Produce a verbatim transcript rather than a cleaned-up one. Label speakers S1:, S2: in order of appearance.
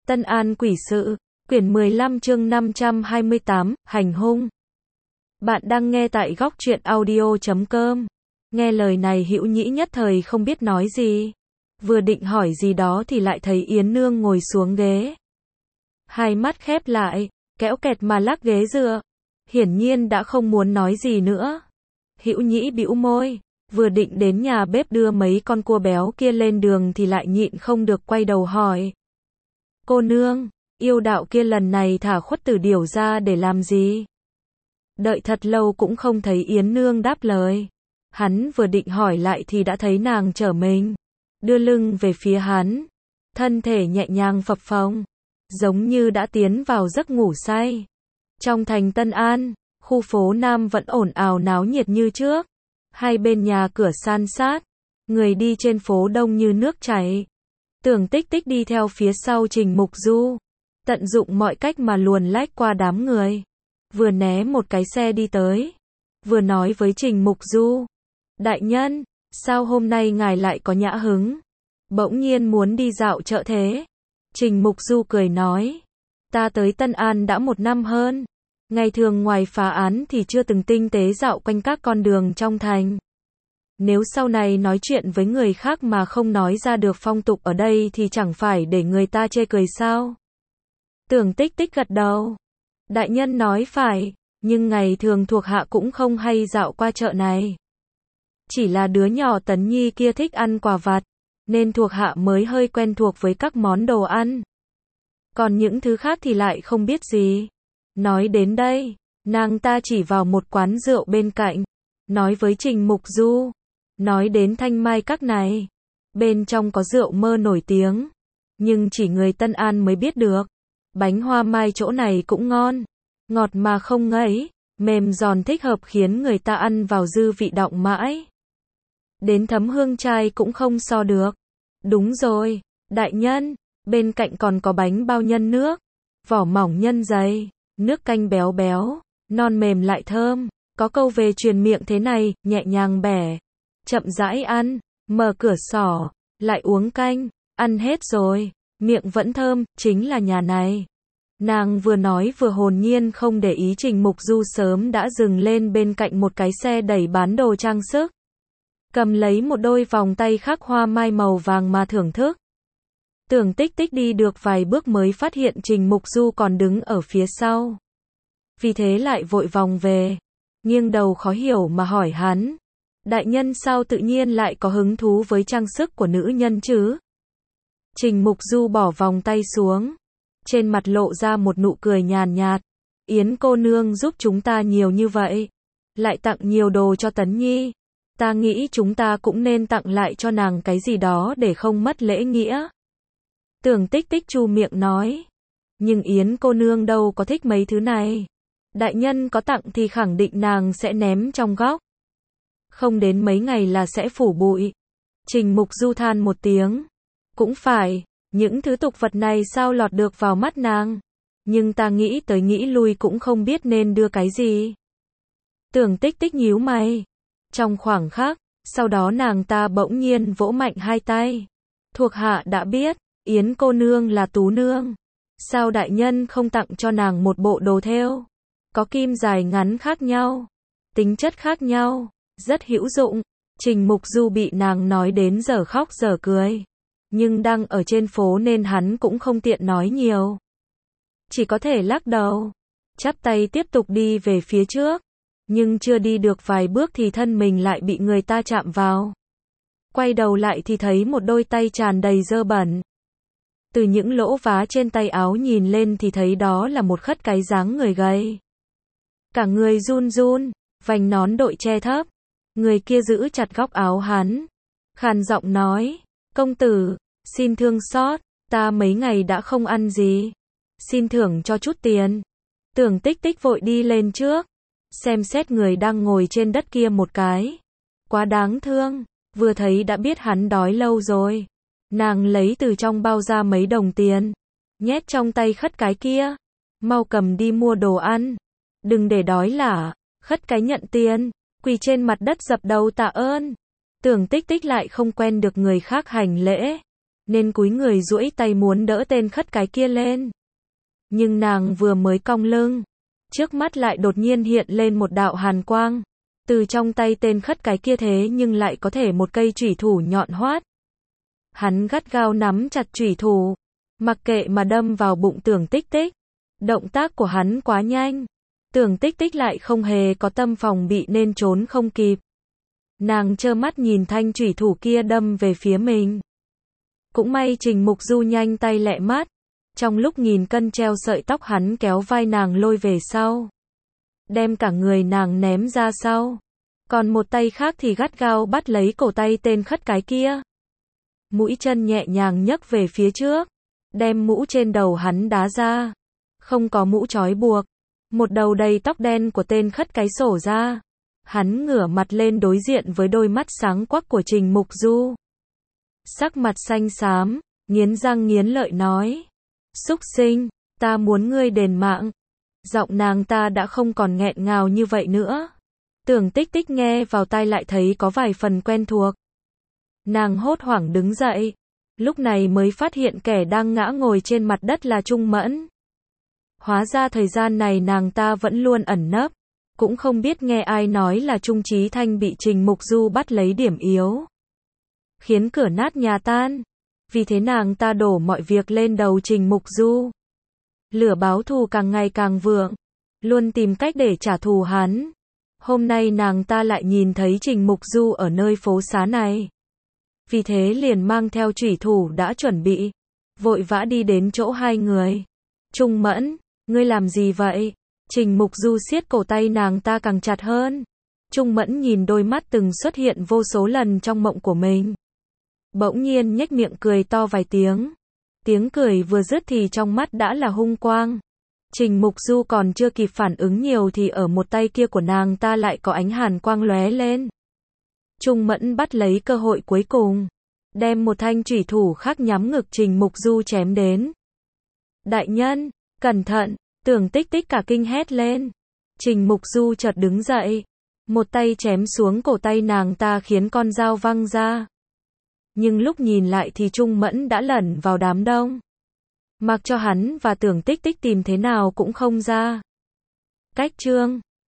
S1: Tân An quỷ sự, quyển mười lăm chương năm trăm hai mươi tám, hành hung. Bạn đang nghe tại góc truyện audio chấm com. Nghe lời này Hữu Nhĩ nhất thời không biết nói gì. Vừa định hỏi gì đó thì lại thấy Yến Nương ngồi xuống ghế. Hai mắt khép lại, kéo kẹt mà lắc ghế dựa. Hiển nhiên đã không muốn nói gì nữa. Hữu Nhĩ bĩu môi, vừa định đến nhà bếp đưa mấy con cua béo kia lên đường thì lại nhịn không được quay đầu hỏi. Cô nương, yêu đạo kia lần này thả Khuất Tử Điểu ra để làm gì? Đợi thật lâu cũng không thấy Yến Nương đáp lời. Hắn vừa định hỏi lại thì đã thấy nàng trở mình, đưa lưng về phía hắn, thân thể nhẹ nhàng phập phồng, giống như đã tiến vào giấc ngủ say. Trong thành Tân An, khu phố Nam vẫn ồn ào náo nhiệt như trước. Hai bên nhà cửa san sát, người đi trên phố đông như nước chảy. Tưởng Tích Tích đi theo phía sau Trình Mục Du, tận dụng mọi cách mà luồn lách qua đám người. Vừa né một cái xe đi tới, vừa nói với Trình Mục Du. Đại nhân, sao hôm nay ngài lại có nhã hứng? Bỗng nhiên muốn đi dạo chợ thế? Trình Mục Du cười nói. Ta tới Tân An đã một năm hơn. Ngày thường ngoài phá án thì chưa từng tinh tế dạo quanh các con đường trong thành. Nếu sau này nói chuyện với người khác mà không nói ra được phong tục ở đây thì chẳng phải để người ta chê cười sao? Tưởng Tích Tích gật đầu. Đại nhân nói phải, nhưng ngày thường thuộc hạ cũng không hay dạo qua chợ này. Chỉ là đứa nhỏ Tấn Nhi kia thích ăn quà vặt, nên thuộc hạ mới hơi quen thuộc với các món đồ ăn. Còn những thứ khác thì lại không biết gì. Nói đến đây, nàng ta chỉ vào một quán rượu bên cạnh, nói với Trình Mục Du. Nói đến Thanh Mai Các này, bên trong có rượu mơ nổi tiếng, nhưng chỉ người Tân An mới biết được. Bánh hoa mai chỗ này cũng ngon, ngọt mà không ngấy, mềm giòn thích hợp khiến người ta ăn vào dư vị đọng mãi. Đến thấm hương trai cũng không so được. Đúng rồi, đại nhân, bên cạnh còn có bánh bao nhân nước, vỏ mỏng nhân dày, nước canh béo béo, non mềm lại thơm. Có câu về truyền miệng thế này, nhẹ nhàng bẻ, chậm rãi ăn, mở cửa sỏ, lại uống canh, ăn hết rồi, miệng vẫn thơm, chính là nhà này. Nàng vừa nói vừa hồn nhiên không để ý Trình Mục Du sớm đã dừng lên bên cạnh một cái xe đẩy bán đồ trang sức. Cầm lấy một đôi vòng tay khắc hoa mai màu vàng mà thưởng thức. Tưởng Tích Tích đi được vài bước mới phát hiện Trình Mục Du còn đứng ở phía sau. Vì thế lại vội vòng về, nghiêng đầu khó hiểu mà hỏi hắn. Đại nhân sao tự nhiên lại có hứng thú với trang sức của nữ nhân chứ? Trình Mục Du bỏ vòng tay xuống, trên mặt lộ ra một nụ cười nhàn nhạt. Yến cô nương giúp chúng ta nhiều như vậy, lại tặng nhiều đồ cho Tấn Nhi. Ta nghĩ chúng ta cũng nên tặng lại cho nàng cái gì đó để không mất lễ nghĩa. Tưởng Tích Tích chu miệng nói. Nhưng Yến cô nương đâu có thích mấy thứ này. Đại nhân có tặng thì khẳng định nàng sẽ ném trong góc. Không đến mấy ngày là sẽ phủ bụi. Trình Mục Du than một tiếng. Cũng phải, những thứ tục vật này sao lọt được vào mắt nàng. Nhưng ta nghĩ tới nghĩ lui cũng không biết nên đưa cái gì. Tưởng Tích Tích nhíu mày. Trong khoảng khắc, sau đó nàng ta bỗng nhiên vỗ mạnh hai tay. Thuộc hạ đã biết, Yến cô nương là tú nương. Sao đại nhân không tặng cho nàng một bộ đồ thêu? Có kim dài ngắn khác nhau, tính chất khác nhau, rất hữu dụng. Trình Mục Du bị nàng nói đến giờ khóc giờ cười. Nhưng đang ở trên phố nên hắn cũng không tiện nói nhiều. Chỉ có thể lắc đầu, chắp tay tiếp tục đi về phía trước. Nhưng chưa đi được vài bước thì thân mình lại bị người ta chạm vào. Quay đầu lại thì thấy một đôi tay tràn đầy dơ bẩn. Từ những lỗ vá trên tay áo nhìn lên thì thấy đó là một khất cái dáng người gầy. Cả người run run, vành nón đội che thấp. Người kia giữ chặt góc áo hắn, khàn giọng nói, công tử, xin thương xót, ta mấy ngày đã không ăn gì, xin thưởng cho chút tiền. Tưởng Tích Tích vội đi lên trước, xem xét người đang ngồi trên đất kia một cái. Quá đáng thương, vừa thấy đã biết hắn đói lâu rồi. Nàng lấy từ trong bao ra mấy đồng tiền, nhét trong tay khất cái kia. Mau cầm đi mua đồ ăn, đừng để đói lả. Khất cái nhận tiền, quỳ trên mặt đất dập đầu tạ ơn. Tưởng Tích Tích lại không quen được người khác hành lễ, nên cúi người duỗi tay muốn đỡ tên khất cái kia lên. Nhưng nàng vừa mới cong lưng, trước mắt lại đột nhiên hiện lên một đạo hàn quang. Từ trong tay tên khất cái kia thế nhưng lại có thể một cây chủy thủ nhọn hoắt. Hắn gắt gao nắm chặt chủy thủ, mặc kệ mà đâm vào bụng Tưởng Tích Tích. Động tác của hắn quá nhanh, Tưởng Tích Tích lại không hề có tâm phòng bị nên trốn không kịp. Nàng trơ mắt nhìn thanh chủy thủ kia đâm về phía mình. Cũng may Trình Mục Du nhanh tay lẹ mắt, trong lúc nghìn cân treo sợi tóc hắn kéo vai nàng lôi về sau, đem cả người nàng ném ra sau, còn một tay khác thì gắt gao bắt lấy cổ tay tên khất cái kia. Mũi chân nhẹ nhàng nhấc về phía trước, đem mũ trên đầu hắn đá ra. Không có mũ trói buộc, một đầu đầy tóc đen của tên khất cái sổ ra. Hắn ngửa mặt lên đối diện với đôi mắt sáng quắc của Trình Mục Du. Sắc mặt xanh xám, nghiến răng nghiến lợi nói: "Súc sinh, ta muốn ngươi đền mạng." Giọng nàng ta đã không còn nghẹn ngào như vậy nữa. Tưởng Tích Tích nghe vào tai lại thấy có vài phần quen thuộc. Nàng hốt hoảng đứng dậy, lúc này mới phát hiện kẻ đang ngã ngồi trên mặt đất là Trung Mẫn. Hóa ra thời gian này nàng ta vẫn luôn ẩn nấp, cũng không biết nghe ai nói là Trung Chí Thanh bị Trình Mục Du bắt lấy điểm yếu, khiến cửa nát nhà tan. Vì thế nàng ta đổ mọi việc lên đầu Trình Mục Du. Lửa báo thù càng ngày càng vượng, luôn tìm cách để trả thù hắn. Hôm nay nàng ta lại nhìn thấy Trình Mục Du ở nơi phố xá này. Vì thế liền mang theo chủy thủ đã chuẩn bị, vội vã đi đến chỗ hai người. "Trung Mẫn, ngươi làm gì vậy?" Trình Mục Du siết cổ tay nàng ta càng chặt hơn. Trung Mẫn nhìn đôi mắt từng xuất hiện vô số lần trong mộng của mình, bỗng nhiên nhếch miệng cười to vài tiếng. Tiếng cười vừa dứt thì trong mắt đã là hung quang. Trình Mục Du còn chưa kịp phản ứng nhiều thì ở một tay kia của nàng ta lại có ánh hàn quang lóe lên. Trung Mẫn bắt lấy cơ hội cuối cùng, đem một thanh chủy thủ khác nhắm ngực Trình Mục Du chém đến. "Đại nhân, cẩn thận!" Tưởng Tích Tích cả kinh hét lên. Trình Mục Du chợt đứng dậy, một tay chém xuống cổ tay nàng ta khiến con dao văng ra. Nhưng lúc nhìn lại thì Trung Mẫn đã lẩn vào đám đông, mặc cho hắn và Tưởng Tích Tích tìm thế nào cũng không ra. Cách chương